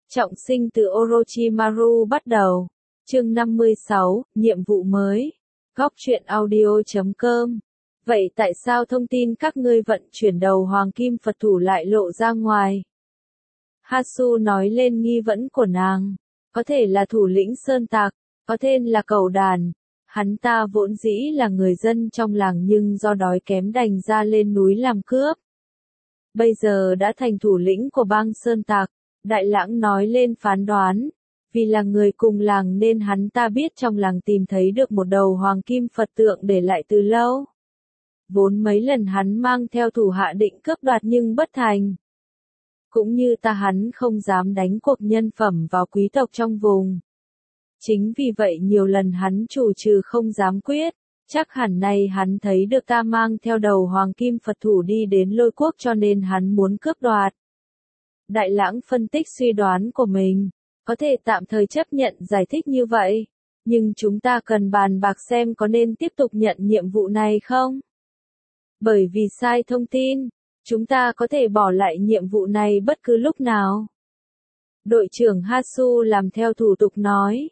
Trọng sinh từ Orochimaru bắt đầu. Chương 56, nhiệm vụ mới. Góc truyện audio.com. Vậy tại sao thông tin các ngươi vận chuyển đầu hoàng kim Phật thủ lại lộ ra ngoài? Hasu nói lên nghi vấn của nàng. Có thể là thủ lĩnh Sơn Tạc, có tên là Cẩu Đàn. Hắn ta vốn dĩ là người dân trong làng nhưng do đói kém đành ra lên núi làm cướp. Bây giờ đã thành thủ lĩnh của bang Sơn Tạc. Đại Lãng nói lên phán đoán. Vì là người cùng làng nên hắn ta biết trong làng tìm thấy được một đầu hoàng kim Phật tượng để lại từ lâu. Vốn mấy lần hắn mang theo thủ hạ định cướp đoạt nhưng bất thành. Cũng như ta hắn không dám đánh cuộc nhân phẩm vào quý tộc trong vùng. Chính vì vậy nhiều lần hắn chủ trừ không dám quyết. Chắc hẳn nay hắn thấy được ta mang theo đầu hoàng kim Phật thủ đi đến Lôi Quốc cho nên hắn muốn cướp đoạt. Đại Lãng phân tích suy đoán của mình. Có thể tạm thời chấp nhận giải thích như vậy. Nhưng chúng ta cần bàn bạc xem có nên tiếp tục nhận nhiệm vụ này không? Bởi vì sai thông tin, chúng ta có thể bỏ lại nhiệm vụ này bất cứ lúc nào. Đội trưởng Hasu làm theo thủ tục nói.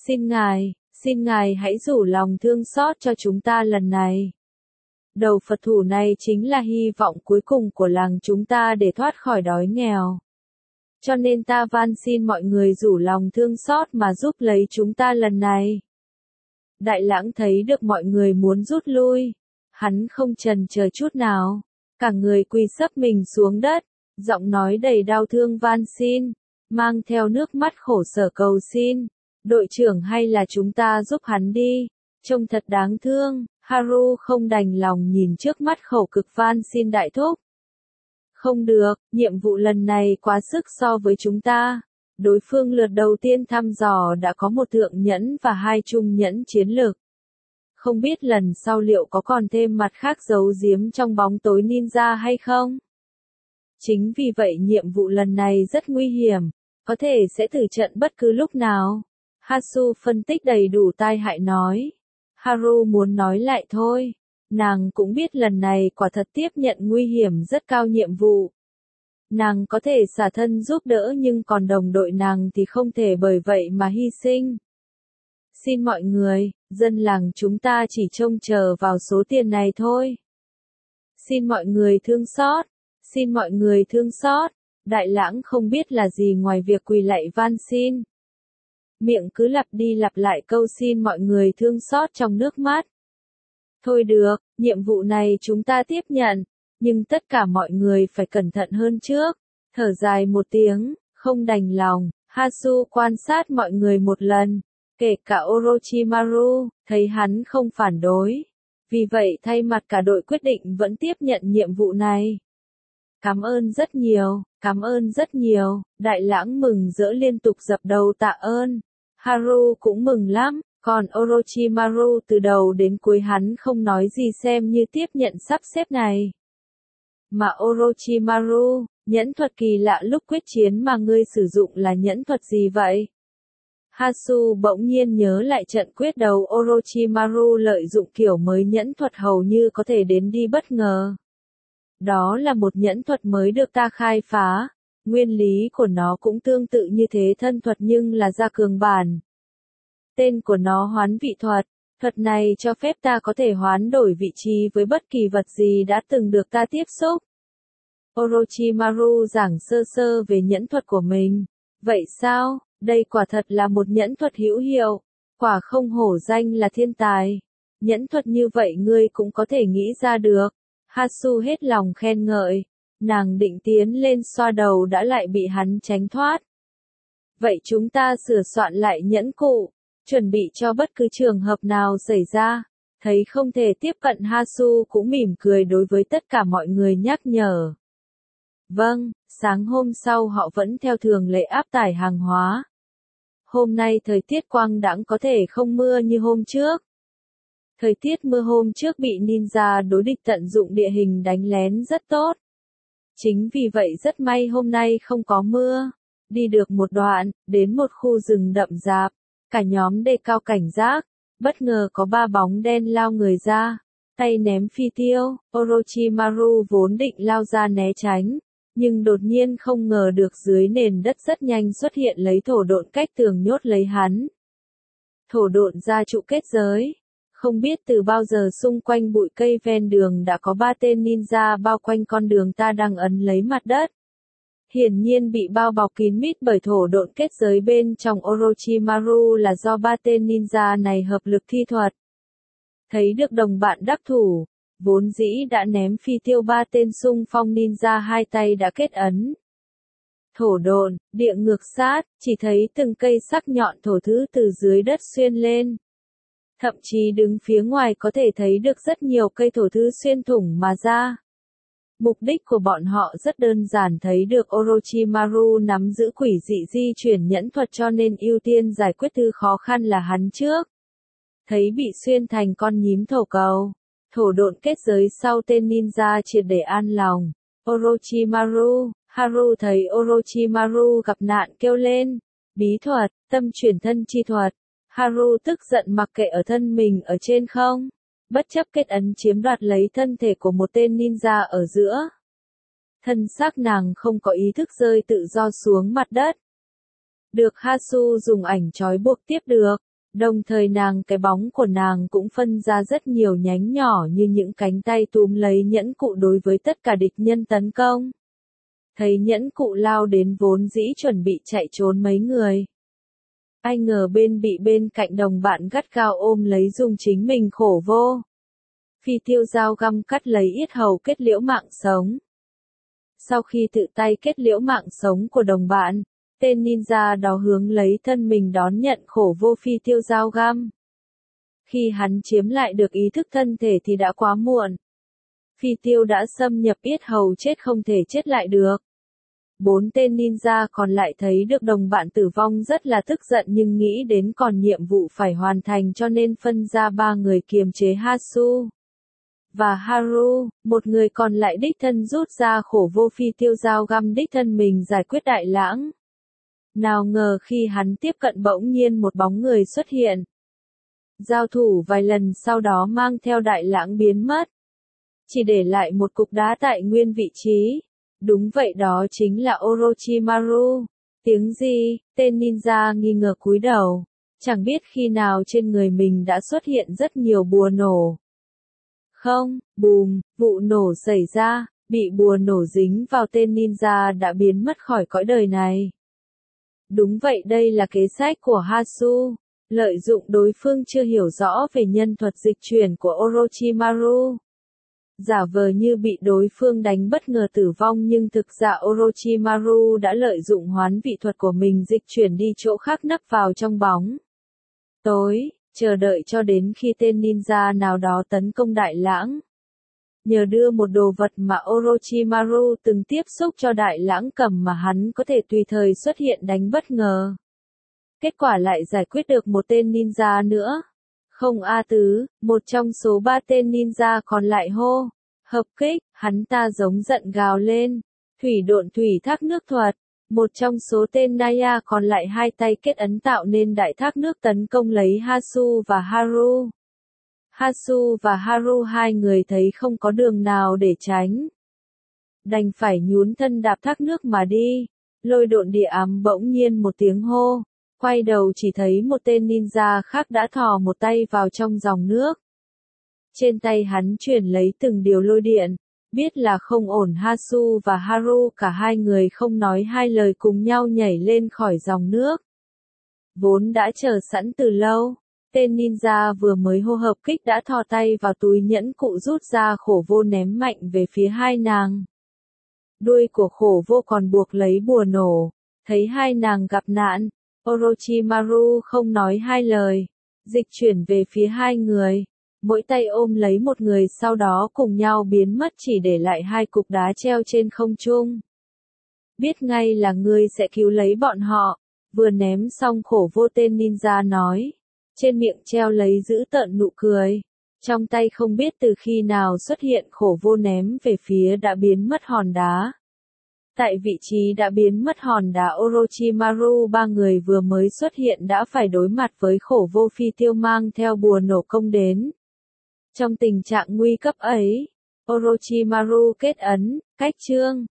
Xin ngài hãy rủ lòng thương xót cho chúng ta lần này. Đầu Phật thủ này chính là hy vọng cuối cùng của làng chúng ta để thoát khỏi đói nghèo. Cho nên ta van xin mọi người rủ lòng thương xót mà giúp lấy chúng ta lần này. Đại Lãng thấy được mọi người muốn rút lui. Hắn không chần chờ chút nào. Cả người quỳ sấp mình xuống đất. Giọng nói đầy đau thương van xin. Mang theo nước mắt khổ sở cầu xin. Đội trưởng hay là chúng ta giúp hắn đi. Trông thật đáng thương. Haru không đành lòng nhìn trước mắt khổ cực van xin đại thúc. Không được, nhiệm vụ lần này quá sức so với chúng ta. Đối phương lượt đầu tiên thăm dò đã có một thượng nhẫn và hai trung nhẫn chiến lược. Không biết lần sau liệu có còn thêm mặt khác giấu giếm trong bóng tối ninja hay không? Chính vì vậy nhiệm vụ lần này rất nguy hiểm, có thể sẽ tử trận bất cứ lúc nào. Hasu phân tích đầy đủ tai hại nói. Haru muốn nói lại thôi. Nàng cũng biết lần này quả thật tiếp nhận nguy hiểm rất cao nhiệm vụ. Nàng có thể xả thân giúp đỡ nhưng còn đồng đội nàng thì không thể bởi vậy mà hy sinh. Xin mọi người, dân làng chúng ta chỉ trông chờ vào số tiền này thôi. Xin mọi người thương xót, xin mọi người thương xót. Đại Lãng không biết là gì ngoài việc quỳ lạy van xin. Miệng cứ lặp đi lặp lại câu xin mọi người thương xót trong nước mắt. Thôi được, nhiệm vụ này chúng ta tiếp nhận, nhưng tất cả mọi người phải cẩn thận hơn trước. Thở dài một tiếng, không đành lòng, Hasu quan sát mọi người một lần, kể cả Orochimaru, thấy hắn không phản đối. Vì vậy thay mặt cả đội quyết định vẫn tiếp nhận nhiệm vụ này. Cảm ơn rất nhiều, Đại Lãng mừng rỡ liên tục dập đầu tạ ơn. Haru cũng mừng lắm. Còn Orochimaru từ đầu đến cuối hắn không nói gì xem như tiếp nhận sắp xếp này. Mà Orochimaru, nhẫn thuật kỳ lạ lúc quyết chiến mà ngươi sử dụng là nhẫn thuật gì vậy? Hasu bỗng nhiên nhớ lại trận quyết đấu Orochimaru lợi dụng kiểu mới nhẫn thuật hầu như có thể đến đi bất ngờ. Đó là một nhẫn thuật mới được ta khai phá. Nguyên lý của nó cũng tương tự như thế thân thuật nhưng là gia cường bản. Tên của nó hoán vị thuật. Thuật này cho phép ta có thể hoán đổi vị trí với bất kỳ vật gì đã từng được ta tiếp xúc. Orochimaru giảng sơ sơ về nhẫn thuật của mình. Vậy sao, đây quả thật là một nhẫn thuật hữu hiệu. Quả không hổ danh là thiên tài. Nhẫn thuật như vậy ngươi cũng có thể nghĩ ra được. Hasu hết lòng khen ngợi. Nàng định tiến lên xoa đầu đã lại bị hắn tránh thoát. Vậy chúng ta sửa soạn lại nhẫn cụ. Chuẩn bị cho bất cứ trường hợp nào xảy ra. Thấy không thể tiếp cận Hasu cũng mỉm cười đối với tất cả mọi người nhắc nhở. Vâng, sáng hôm sau họ vẫn theo thường lệ áp tải hàng hóa. Hôm nay thời tiết quang đãng có thể không mưa như hôm trước. Thời tiết mưa hôm trước bị ninja đối địch tận dụng địa hình đánh lén rất tốt. Chính vì vậy rất may hôm nay không có mưa. Đi được một đoạn, đến một khu rừng đậm rạp. Cả nhóm đề cao cảnh giác, bất ngờ có ba bóng đen lao người ra, tay ném phi tiêu, Orochimaru vốn định lao ra né tránh, Nhưng đột nhiên không ngờ được dưới nền đất rất nhanh xuất hiện lấy thổ độn cách tường nhốt lấy hắn. Thổ độn gia trụ kết giới. Không biết từ bao giờ xung quanh bụi cây ven đường đã có 3 tên ninja bao quanh con đường ta đang ấn lấy mặt đất. Hiển nhiên bị bao bọc kín mít bởi thổ độn kết giới bên trong Orochimaru là do 3 tên ninja này hợp lực thi thuật. Thấy được đồng bạn đắc thủ, vốn dĩ đã ném phi tiêu 3 tên xung phong ninja hai tay đã kết ấn. Thổ độn, địa ngược sát, chỉ thấy từng cây sắc nhọn thổ thứ từ dưới đất xuyên lên. Thậm chí đứng phía ngoài có thể thấy được rất nhiều cây thổ thứ xuyên thủng mà ra. Mục đích của bọn họ rất đơn giản, thấy được Orochimaru nắm giữ quỷ dị di chuyển nhẫn thuật cho nên ưu tiên giải quyết thứ khó khăn là hắn trước. Thấy bị xuyên thành con nhím thổ cầu, thổ độn kết giới sau tên ninja triệt để an lòng. Orochimaru, Haru thấy Orochimaru gặp nạn kêu lên, bí thuật, tâm chuyển thân chi thuật. Haru tức giận mặc kệ ở thân mình ở trên không. Bất chấp kết ấn chiếm đoạt lấy thân thể của một tên ninja ở giữa. Thân xác nàng không có ý thức rơi tự do xuống mặt đất. Được Hasu dùng ảnh trói buộc tiếp được, đồng thời cái bóng của nàng cũng phân ra rất nhiều nhánh nhỏ như những cánh tay túm lấy nhẫn cụ đối với tất cả địch nhân tấn công. Thấy nhẫn cụ lao đến vốn dĩ chuẩn bị chạy trốn mấy người. Ai ngờ bên cạnh đồng bạn gắt gao ôm lấy dùng chính mình khổ vô. Phi tiêu dao găm cắt lấy yết hầu kết liễu mạng sống. Sau khi tự tay kết liễu mạng sống của đồng bạn, tên ninja đó hướng lấy thân mình đón nhận khổ vô phi tiêu dao găm. Khi hắn chiếm lại được ý thức thân thể thì đã quá muộn. Phi tiêu đã xâm nhập yết hầu chết không thể chết lại được. 4 tên ninja còn lại thấy được đồng bạn tử vong rất là tức giận nhưng nghĩ đến còn nhiệm vụ phải hoàn thành cho nên phân ra 3 người kiềm chế Hasu và Haru, một người còn lại đích thân rút ra khổ vô phi tiêu dao găm đích thân mình giải quyết Đại Lãng. Nào ngờ khi hắn tiếp cận bỗng nhiên một bóng người xuất hiện. Giao thủ vài lần sau đó mang theo Đại Lãng biến mất. Chỉ để lại một cục đá tại nguyên vị trí. Đúng vậy, đó chính là Orochimaru. Tiếng gì? Tên ninja nghi ngờ cúi đầu. Chẳng biết khi nào trên người mình đã xuất hiện rất nhiều bùa nổ. Không, bùm, vụ nổ xảy ra, bị bùa nổ dính vào tên ninja đã biến mất khỏi cõi đời này. Đúng vậy, đây là kế sách của Hasu. Lợi dụng đối phương chưa hiểu rõ về nhân thuật dịch chuyển của Orochimaru. Giả vờ như bị đối phương đánh bất ngờ tử vong nhưng thực ra Orochimaru đã lợi dụng hoán vị thuật của mình dịch chuyển đi chỗ khác nấp vào trong bóng tối, chờ đợi cho đến khi tên ninja nào đó tấn công Đại Lãng. Nhờ đưa một đồ vật mà Orochimaru từng tiếp xúc cho Đại Lãng cầm mà hắn có thể tùy thời xuất hiện đánh bất ngờ. Kết quả lại giải quyết được một tên ninja nữa. Không A Tứ, một trong số 3 tên ninja còn lại hô. Hợp kích, hắn ta giống giận gào lên. Thủy độn thủy thác nước thuật. Một trong số tên Naya còn lại hai tay kết ấn tạo nên đại thác nước tấn công lấy Hasu và Haru. Hasu và Haru hai người thấy không có đường nào để tránh. Đành phải nhún thân đạp thác nước mà đi. Lôi độn địa ám bỗng nhiên một tiếng hô. Quay đầu chỉ thấy một tên ninja khác đã thò một tay vào trong dòng nước. Trên tay hắn chuyển lấy từng điều lôi điện. Biết là không ổn, Hasu và Haru cả hai người không nói hai lời cùng nhau nhảy lên khỏi dòng nước. Vốn đã chờ sẵn từ lâu, tên ninja vừa mới hô hợp kích đã thò tay vào túi nhẫn cụ rút ra khổ vô ném mạnh về phía hai nàng. Đuôi của khổ vô còn buộc lấy bùa nổ, thấy hai nàng gặp nạn, Orochimaru không nói hai lời, dịch chuyển về phía hai người. Mỗi tay ôm lấy một người sau đó cùng nhau biến mất chỉ để lại hai cục đá treo trên không trung. Biết ngay là ngươi sẽ cứu lấy bọn họ, vừa ném xong khổ vô tên ninja nói. Trên miệng treo lấy dữ tợn nụ cười. Trong tay không biết từ khi nào xuất hiện khổ vô ném về phía đã biến mất hòn đá. Tại vị trí đã biến mất hòn đá Orochimaru ba người vừa mới xuất hiện đã phải đối mặt với khổ vô phi tiêu mang theo bùa nổ công đến. Trong tình trạng nguy cấp ấy, Orochimaru kết ấn, cách chương.